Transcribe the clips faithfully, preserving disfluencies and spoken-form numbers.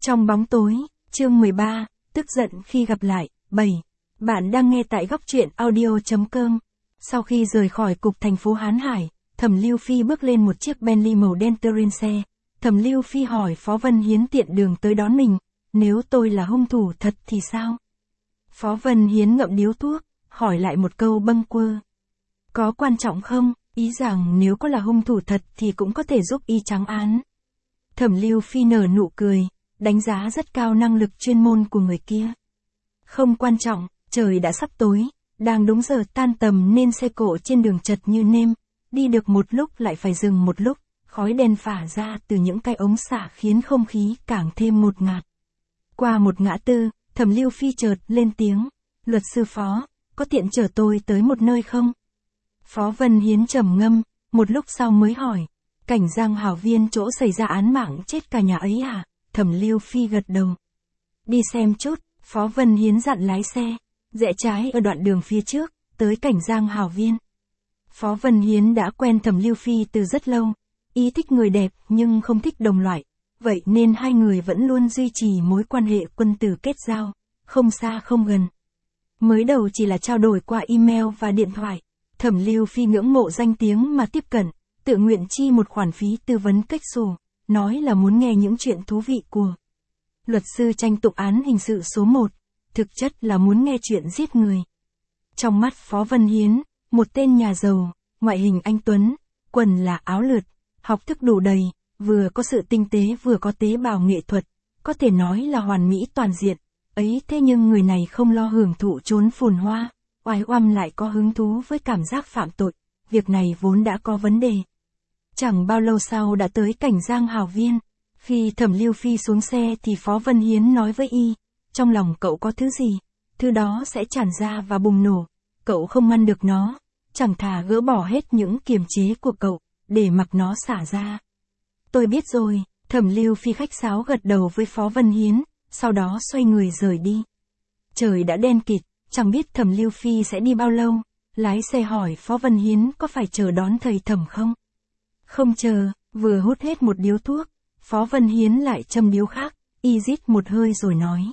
Trong bóng tối, chương mười ba, tức giận khi gặp lại, bảy. Bạn đang nghe tại góc truyện audio chấm com. Sau khi rời khỏi cục thành phố Hán Hải, Thẩm Lưu Phi bước lên một chiếc Bentley màu đen Touring xe. Thẩm Lưu Phi hỏi Phó Vân Hiến tiện đường tới đón mình, nếu tôi là hung thủ thật thì sao? Phó Vân Hiến ngậm điếu thuốc, hỏi lại một câu bâng quơ. Có quan trọng không? Ý rằng nếu có là hung thủ thật thì cũng có thể giúp y trắng án. Thẩm Lưu Phi nở nụ cười, đánh giá rất cao năng lực chuyên môn của người kia. Không quan trọng, trời đã sắp tối, đang đúng giờ tan tầm nên xe cộ trên đường chật như nêm, đi được một lúc lại phải dừng một lúc, khói đen phả ra từ những cái ống xả khiến không khí càng thêm ngột ngạt. Qua một ngã tư, Thẩm Lưu Phi chợt lên tiếng, luật sư Phó, có tiện chở tôi tới một nơi không? Phó Vân Hiến trầm ngâm, một lúc sau mới hỏi, Cảnh Giang Hảo Viên chỗ xảy ra án mạng chết cả nhà ấy à? Thẩm Lưu Phi gật đầu. Đi xem chút, Phó Vân Hiến dặn lái xe, rẽ trái ở đoạn đường phía trước, tới Cảnh Giang Hảo Viên. Phó Vân Hiến đã quen Thẩm Lưu Phi từ rất lâu, y thích người đẹp nhưng không thích đồng loại, vậy nên hai người vẫn luôn duy trì mối quan hệ quân tử kết giao, không xa không gần. Mới đầu chỉ là trao đổi qua email và điện thoại, Thẩm Lưu Phi ngưỡng mộ danh tiếng mà tiếp cận, tự nguyện chi một khoản phí tư vấn cách xù, nói là muốn nghe những chuyện thú vị của luật sư tranh tụng án hình sự số một, thực chất là muốn nghe chuyện giết người. Trong mắt Phó Vân Hiến, một tên nhà giàu, ngoại hình anh tuấn, quần là áo lượt, học thức đủ đầy, vừa có sự tinh tế vừa có tế bào nghệ thuật, có thể nói là hoàn mỹ toàn diện, ấy thế nhưng người này không lo hưởng thụ trốn phồn hoa, oai oăm lại có hứng thú với cảm giác phạm tội, việc này vốn đã có vấn đề. Chẳng bao lâu sau đã tới Cảnh Giang Hảo Viên, khi Thẩm Lưu Phi xuống xe thì Phó Vân Hiến nói với y, trong lòng cậu có thứ gì, thứ đó sẽ tràn ra và bùng nổ, cậu không ngăn được nó, chẳng thà gỡ bỏ hết những kiềm chế của cậu, để mặc nó xả ra. Tôi biết rồi, Thẩm Lưu Phi khách sáo gật đầu với Phó Vân Hiến, sau đó xoay người rời đi. Trời đã đen kịt, chẳng biết Thẩm Lưu Phi sẽ đi bao lâu, lái xe hỏi Phó Vân Hiến có phải chờ đón thầy Thẩm không? Không chờ, vừa hút hết một điếu thuốc, Phó Vân Hiến lại châm điếu khác, y rít một hơi rồi nói.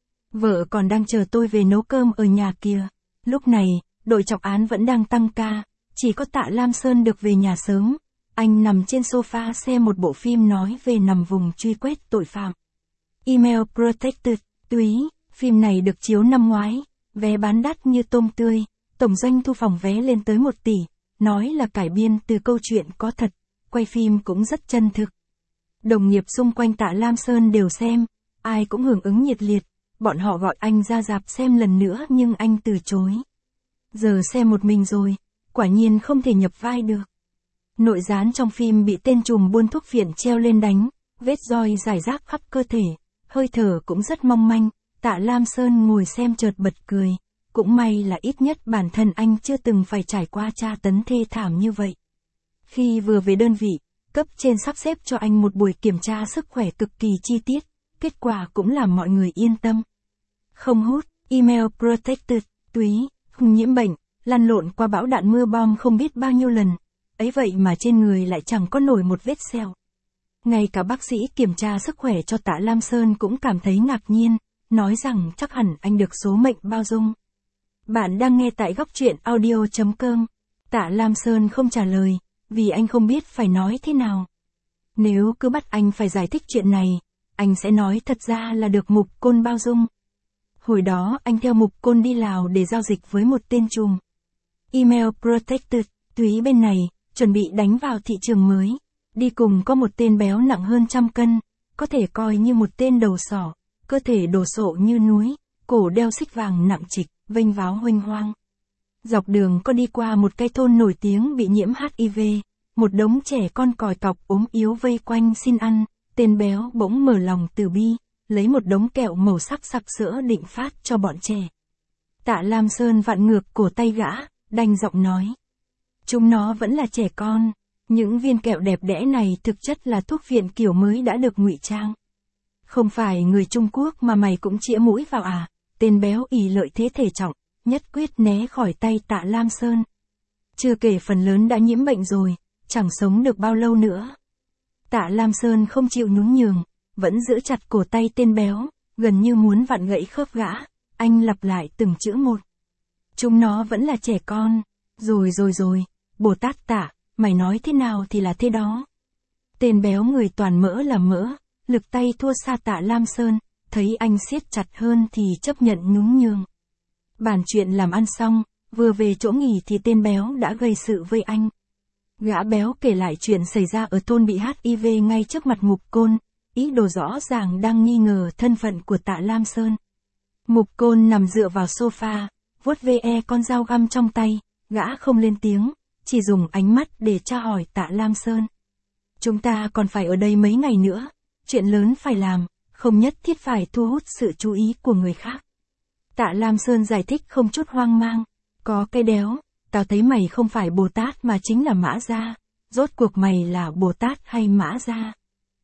Vợ còn đang chờ tôi về nấu cơm ở nhà kìa. Lúc này, đội trọng án vẫn đang tăng ca, chỉ có Tạ Lam Sơn được về nhà sớm. Anh nằm trên sofa xem một bộ phim nói về nằm vùng truy quét tội phạm. Email Protected, túy, phim này được chiếu năm ngoái, vé bán đắt như tôm tươi, tổng doanh thu phòng vé lên tới một tỷ, nói là cải biên từ câu chuyện có thật, quay phim cũng rất chân thực. Đồng nghiệp xung quanh Tạ Lam Sơn đều xem, ai cũng hưởng ứng nhiệt liệt, bọn họ gọi anh ra rạp xem lần nữa nhưng anh từ chối. Giờ xem một mình rồi, quả nhiên không thể nhập vai được. Nội gián trong phim bị tên trùm buôn thuốc phiện treo lên đánh, vết roi rải rác khắp cơ thể, hơi thở cũng rất mong manh, Tạ Lam Sơn ngồi xem chợt bật cười, cũng may là ít nhất bản thân anh chưa từng phải trải qua tra tấn thê thảm như vậy. Khi vừa về đơn vị, cấp trên sắp xếp cho anh một buổi kiểm tra sức khỏe cực kỳ chi tiết, kết quả cũng làm mọi người yên tâm. Không hút, email protected, túy, không nhiễm bệnh, lăn lộn qua bão đạn mưa bom không biết bao nhiêu lần, ấy vậy mà trên người lại chẳng có nổi một vết sẹo. Ngay cả bác sĩ kiểm tra sức khỏe cho Tạ Lam Sơn cũng cảm thấy ngạc nhiên, nói rằng chắc hẳn anh được số mệnh bao dung. Bạn đang nghe tại góc truyện audio chấm com. Tạ Lam Sơn không trả lời, vì anh không biết phải nói thế nào. Nếu cứ bắt anh phải giải thích chuyện này, anh sẽ nói thật ra là được Mục Côn bao dung. Hồi đó anh theo Mục Côn đi Lào để giao dịch với một tên trùm. Email Protected, túy bên này, chuẩn bị đánh vào thị trường mới. Đi cùng có một tên béo nặng hơn trăm cân, có thể coi như một tên đầu sỏ, cơ thể đồ sộ như núi, cổ đeo xích vàng nặng trịch, vênh váo huênh hoang. Dọc đường có đi qua một cái thôn nổi tiếng bị nhiễm hát i vê, một đống trẻ con còi cọc ốm yếu vây quanh xin ăn, tên béo bỗng mở lòng từ bi, lấy một đống kẹo màu sắc sặc sỡ định phát cho bọn trẻ. Tạ Lam Sơn vặn ngược cổ tay gã, đanh giọng nói. Chúng nó vẫn là trẻ con, những viên kẹo đẹp đẽ này thực chất là thuốc viện kiểu mới đã được ngụy trang. Không phải người Trung Quốc mà mày cũng chĩa mũi vào à? Tên béo ỷ lợi thế thể trọng, nhất quyết né khỏi tay Tạ Lam Sơn. Chưa kể phần lớn đã nhiễm bệnh rồi, chẳng sống được bao lâu nữa. Tạ Lam Sơn không chịu nhún nhường, vẫn giữ chặt cổ tay tên béo, gần như muốn vặn gãy khớp gã. Anh lặp lại từng chữ một. Chúng nó vẫn là trẻ con. Rồi rồi rồi, Bồ Tát Tạ, mày nói thế nào thì là thế đó. Tên béo người toàn mỡ là mỡ, lực tay thua xa Tạ Lam Sơn, thấy anh siết chặt hơn thì chấp nhận nhún nhường. Bàn chuyện làm ăn xong, vừa về chỗ nghỉ thì tên béo đã gây sự với anh. Gã béo kể lại chuyện xảy ra ở thôn bị hát i vê ngay trước mặt Mục Côn, ý đồ rõ ràng đang nghi ngờ thân phận của Tạ Lam Sơn. Mục Côn nằm dựa vào sofa, vuốt ve con dao găm trong tay, gã không lên tiếng, chỉ dùng ánh mắt để tra hỏi Tạ Lam Sơn. Chúng ta còn phải ở đây mấy ngày nữa, chuyện lớn phải làm, không nhất thiết phải thu hút sự chú ý của người khác. Tạ Lam Sơn giải thích không chút hoang mang, có cái đéo, tao thấy mày không phải Bồ Tát mà chính là Mã Gia, rốt cuộc mày là Bồ Tát hay Mã Gia?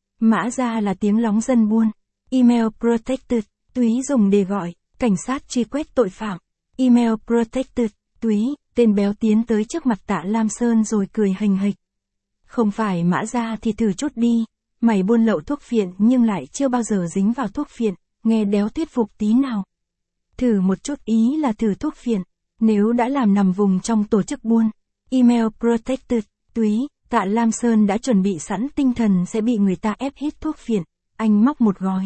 Mã Gia là tiếng lóng dân buôn, email protected, túy dùng để gọi, cảnh sát truy quét tội phạm, email protected, túy, tên béo tiến tới trước mặt Tạ Lam Sơn rồi cười hình hịch. Không phải Mã Gia thì thử chút đi, mày buôn lậu thuốc phiện nhưng lại chưa bao giờ dính vào thuốc phiện, nghe đéo thuyết phục tí nào. Thử một chút ý là thử thuốc phiện, nếu đã làm nằm vùng trong tổ chức buôn, email protected, túy, Tạ Lam Sơn đã chuẩn bị sẵn tinh thần sẽ bị người ta ép hít thuốc phiện, anh móc một gói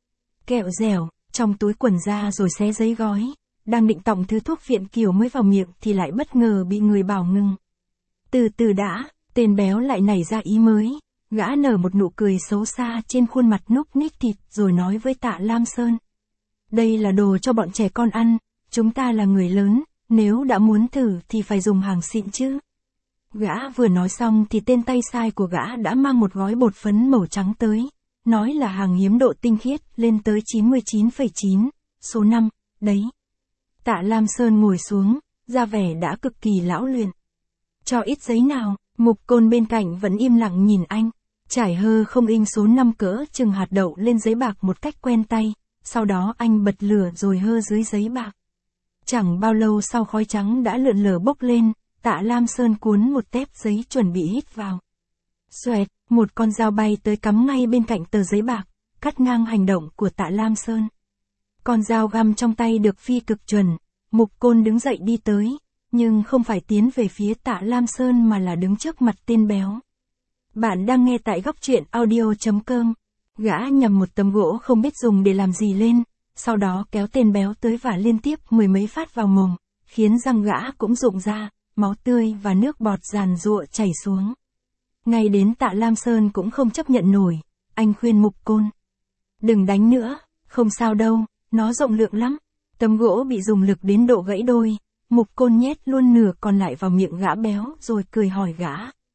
kẹo dẻo trong túi quần ra rồi xé giấy gói, đang định tọng thứ thuốc phiện kiểu mới vào miệng thì lại bất ngờ bị người bảo ngừng. Từ từ đã, tên béo lại nảy ra ý mới, gã nở một nụ cười xấu xa trên khuôn mặt núc ních thịt rồi nói với Tạ Lam Sơn. Đây là đồ cho bọn trẻ con ăn, chúng ta là người lớn, nếu đã muốn thử thì phải dùng hàng xịn chứ. Gã vừa nói xong thì tên tay sai của gã đã mang một gói bột phấn màu trắng tới, nói là hàng hiếm độ tinh khiết lên tới chín mươi chín phẩy chín, số năm, đấy. Tạ Lam Sơn ngồi xuống, ra vẻ đã cực kỳ lão luyện. Cho ít giấy nào, Mục Côn bên cạnh vẫn im lặng nhìn anh, trải hơ không in số năm cỡ chừng hạt đậu lên giấy bạc một cách quen tay, sau đó anh bật lửa rồi hơ dưới giấy bạc. Chẳng bao lâu sau khói trắng đã lượn lờ bốc lên, Tạ Lam Sơn cuốn một tép giấy chuẩn bị hít vào. Xoẹt, một con dao bay tới cắm ngay bên cạnh tờ giấy bạc, cắt ngang hành động của Tạ Lam Sơn. Con dao găm trong tay được phi cực chuẩn, Mục Côn đứng dậy đi tới, nhưng không phải tiến về phía Tạ Lam Sơn mà là đứng trước mặt tên béo. Bạn đang nghe tại góc truyện audio chấm com. Gã nhầm một tấm gỗ không biết dùng để làm gì lên, sau đó kéo tên béo tới và liên tiếp mười mấy phát vào mồm, khiến răng gã cũng rụng ra, máu tươi và nước bọt giàn giụa chảy xuống. Ngay đến Tạ Lam Sơn cũng không chấp nhận nổi, anh khuyên Mục Côn. Đừng đánh nữa, không sao đâu, nó rộng lượng lắm. Tấm gỗ bị dùng lực đến độ gãy đôi, Mục Côn nhét luôn nửa còn lại vào miệng gã béo rồi cười hỏi gã.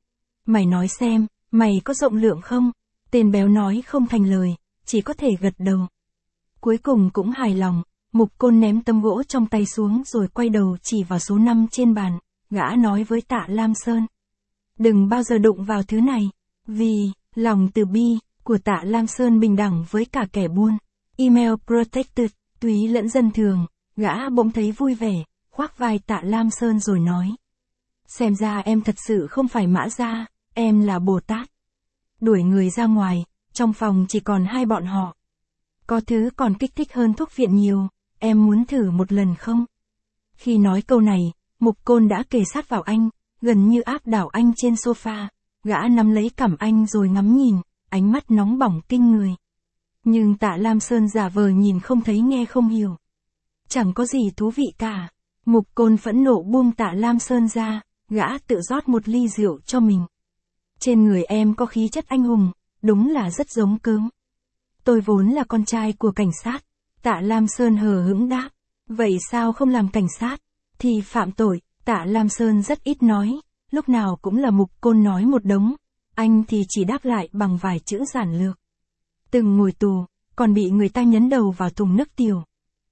Mày nói xem, mày có rộng lượng không? Tên béo nói không thành lời, chỉ có thể gật đầu. Cuối cùng cũng hài lòng, Mục Côn ném tấm gỗ trong tay xuống rồi quay đầu chỉ vào số năm trên bàn, gã nói với Tạ Lam Sơn. Đừng bao giờ đụng vào thứ này, vì, lòng từ bi, của Tạ Lam Sơn bình đẳng với cả kẻ buôn. Email protected, túy lẫn dân thường, gã bỗng thấy vui vẻ, khoác vai Tạ Lam Sơn rồi nói. Xem ra em thật sự không phải Mã Gia, em là Bồ Tát. Đuổi người ra ngoài, trong phòng chỉ còn hai bọn họ. Có thứ còn kích thích hơn thuốc phiện nhiều, em muốn thử một lần không? Khi nói câu này, Mục Côn đã kề sát vào anh, gần như áp đảo anh trên sofa, gã nắm lấy cằm anh rồi ngắm nhìn, ánh mắt nóng bỏng kinh người. Nhưng Tạ Lam Sơn giả vờ nhìn không thấy nghe không hiểu. Chẳng có gì thú vị cả. Mục Côn phẫn nộ buông Tạ Lam Sơn ra, gã tự rót một ly rượu cho mình. Trên người em có khí chất anh hùng, đúng là rất giống cớm. Tôi vốn là con trai của cảnh sát. Tạ Lam Sơn hờ hững đáp. Vậy sao không làm cảnh sát? Thì phạm tội. Tạ Lam Sơn rất ít nói, lúc nào cũng là Mục Côn nói một đống. Anh thì chỉ đáp lại bằng vài chữ giản lược. Từng ngồi tù, còn bị người ta nhấn đầu vào thùng nước tiểu.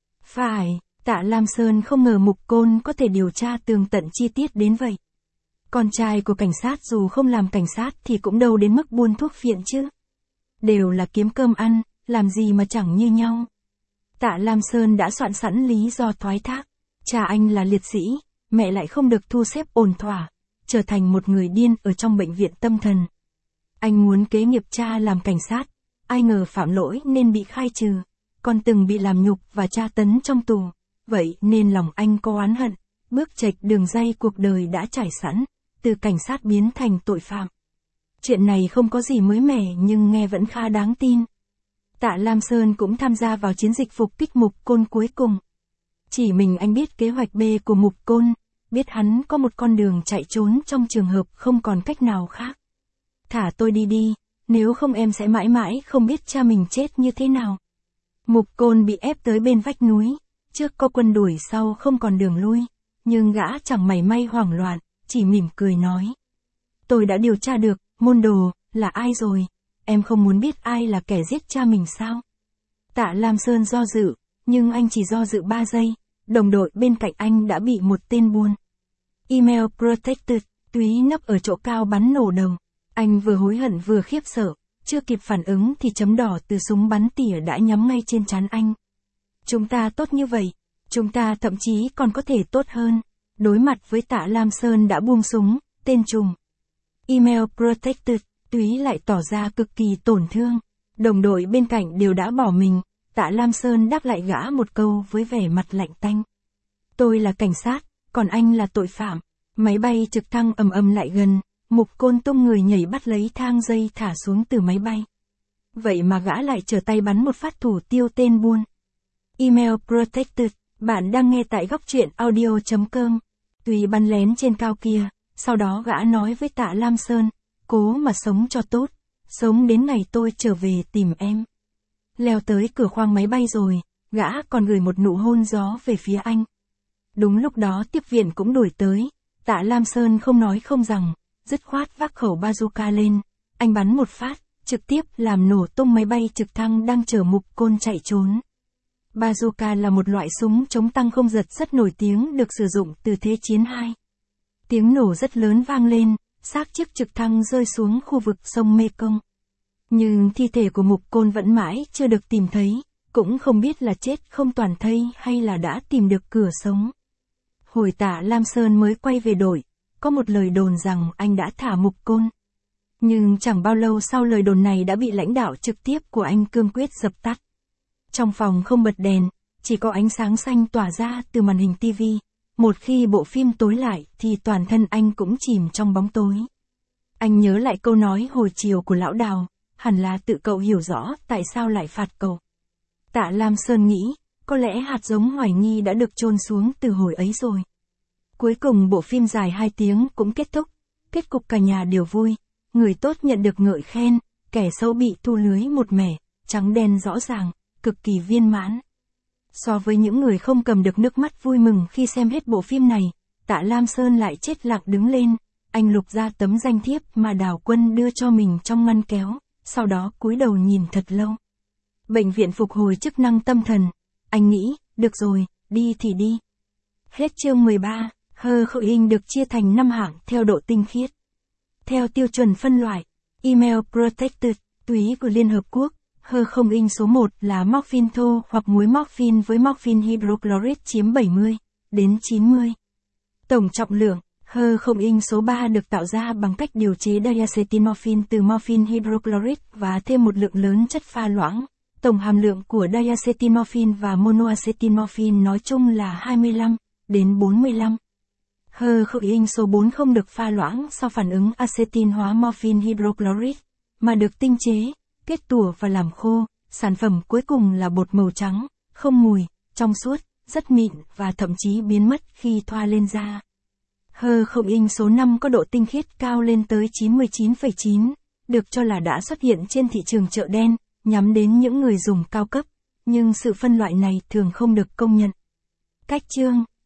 Phải, Tạ Lam Sơn không ngờ Mục Côn có thể điều tra tường tận chi tiết đến vậy. Con trai của cảnh sát dù không làm cảnh sát thì cũng đâu đến mức buôn thuốc phiện chứ. Đều là kiếm cơm ăn, làm gì mà chẳng như nhau. Tạ Lam Sơn đã soạn sẵn lý do thoái thác. Cha anh là liệt sĩ, mẹ lại không được thu xếp ổn thỏa, trở thành một người điên ở trong bệnh viện tâm thần. Anh muốn kế nghiệp cha làm cảnh sát, ai ngờ phạm lỗi nên bị khai trừ, còn từng bị làm nhục và tra tấn trong tù, vậy nên lòng anh có oán hận, bước chệch đường ray cuộc đời đã trải sẵn, từ cảnh sát biến thành tội phạm. Chuyện này không có gì mới mẻ nhưng nghe vẫn khá đáng tin. Tạ Lam Sơn cũng tham gia vào chiến dịch phục kích Mục Côn cuối cùng. Chỉ mình anh biết kế hoạch B của Mục Côn, biết hắn có một con đường chạy trốn trong trường hợp không còn cách nào khác. Thả tôi đi đi, nếu không em sẽ mãi mãi không biết cha mình chết như thế nào. Mục Côn bị ép tới bên vách núi, trước có quân đuổi sau không còn đường lui, nhưng gã chẳng mảy may hoảng loạn, chỉ mỉm cười nói. Tôi đã điều tra được, môn đồ, là ai rồi, em không muốn biết ai là kẻ giết cha mình sao? Tạ Lam Sơn do dự, nhưng anh chỉ do dự ba giây, đồng đội bên cạnh anh đã bị một tên buôn Email Protected, túy nấp ở chỗ cao bắn nổ đầu. Anh vừa hối hận vừa khiếp sợ, chưa kịp phản ứng thì chấm đỏ từ súng bắn tỉa đã nhắm ngay trên trán anh. Chúng ta tốt như vậy, chúng ta thậm chí còn có thể tốt hơn. Đối mặt với Tạ Lam Sơn đã buông súng, tên trùm Email Protected, túy lại tỏ ra cực kỳ tổn thương. Đồng đội bên cạnh đều đã bỏ mình, Tạ Lam Sơn đáp lại gã một câu với vẻ mặt lạnh tanh. Tôi là cảnh sát, còn anh là tội phạm. Máy bay trực thăng ầm ầm lại gần, Mục Côn tung người nhảy bắt lấy thang dây thả xuống từ máy bay. Vậy mà gã lại trở tay bắn một phát thủ tiêu tên buôn Email Protected, bạn đang nghe tại góc truyện audio chấm com. Túy bắn lén trên cao kia, sau đó gã nói với Tạ Lam Sơn, cố mà sống cho tốt, sống đến ngày tôi trở về tìm em. Leo tới cửa khoang máy bay rồi, gã còn gửi một nụ hôn gió về phía anh. Đúng lúc đó tiếp viện cũng đuổi tới, Tạ Lam Sơn không nói không rằng, dứt khoát vác khẩu bazooka lên, anh bắn một phát, trực tiếp làm nổ tung máy bay trực thăng đang chở Mục Côn chạy trốn. Bazooka là một loại súng chống tăng không giật rất nổi tiếng được sử dụng từ Thế chiến hai. Tiếng nổ rất lớn vang lên, xác chiếc trực thăng rơi xuống khu vực sông Mekong. Nhưng thi thể của Mục Côn vẫn mãi chưa được tìm thấy, cũng không biết là chết không toàn thây hay là đã tìm được cửa sống. Hồi Tạ Lam Sơn mới quay về đội, có một lời đồn rằng anh đã thả Mục Côn. Nhưng chẳng bao lâu sau lời đồn này đã bị lãnh đạo trực tiếp của anh cương quyết dập tắt. Trong phòng không bật đèn, chỉ có ánh sáng xanh tỏa ra từ màn hình ti vi. Một khi bộ phim tối lại thì toàn thân anh cũng chìm trong bóng tối. Anh nhớ lại câu nói hồi chiều của lão Đào, hẳn là tự cậu hiểu rõ tại sao lại phạt cậu. Tạ Lam Sơn nghĩ, có lẽ hạt giống hoài nghi đã được chôn xuống từ hồi ấy rồi. Cuối cùng bộ phim dài hai tiếng cũng kết thúc, kết cục cả nhà đều vui, người tốt nhận được ngợi khen, kẻ xấu bị thu lưới một mẻ, trắng đen rõ ràng, cực kỳ viên mãn. So với những người không cầm được nước mắt vui mừng khi xem hết bộ phim này, Tạ Lam Sơn lại chết lặng đứng lên, anh lục ra tấm danh thiếp mà Đào Quân đưa cho mình trong ngăn kéo, sau đó cúi đầu nhìn thật lâu. Bệnh viện phục hồi chức năng tâm thần, anh nghĩ, được rồi, đi thì đi. Hết chương mười ba, Hơ Khẩu Hình được chia thành năm hạng theo độ tinh khiết. Theo tiêu chuẩn phân loại, Email Protected, túy của Liên Hợp Quốc, Hơ Không In số một là morphine thô hoặc muối morphine với morphine hydrochloride chiếm bảy mươi đến chín mươi. Tổng trọng lượng, Hơ Không In số ba được tạo ra bằng cách điều chế diacetyl từ morphine hydrochloride và thêm một lượng lớn chất pha loãng. Tổng hàm lượng của diacetyl và monoacetyl nói chung là hai mươi lăm đến bốn mươi lăm. Hơ Khẩu In số bốn không được pha loãng sau phản ứng acetin hóa morphine hydrochloride, mà được tinh chế, kết tủa và làm khô, sản phẩm cuối cùng là bột màu trắng, không mùi, trong suốt, rất mịn và thậm chí biến mất khi thoa lên da. Hơ Không In số năm có độ tinh khiết cao lên tới chín mươi chín phẩy chín, được cho là đã xuất hiện trên thị trường chợ đen, nhắm đến những người dùng cao cấp, nhưng sự phân loại này thường không được công nhận. Cách chương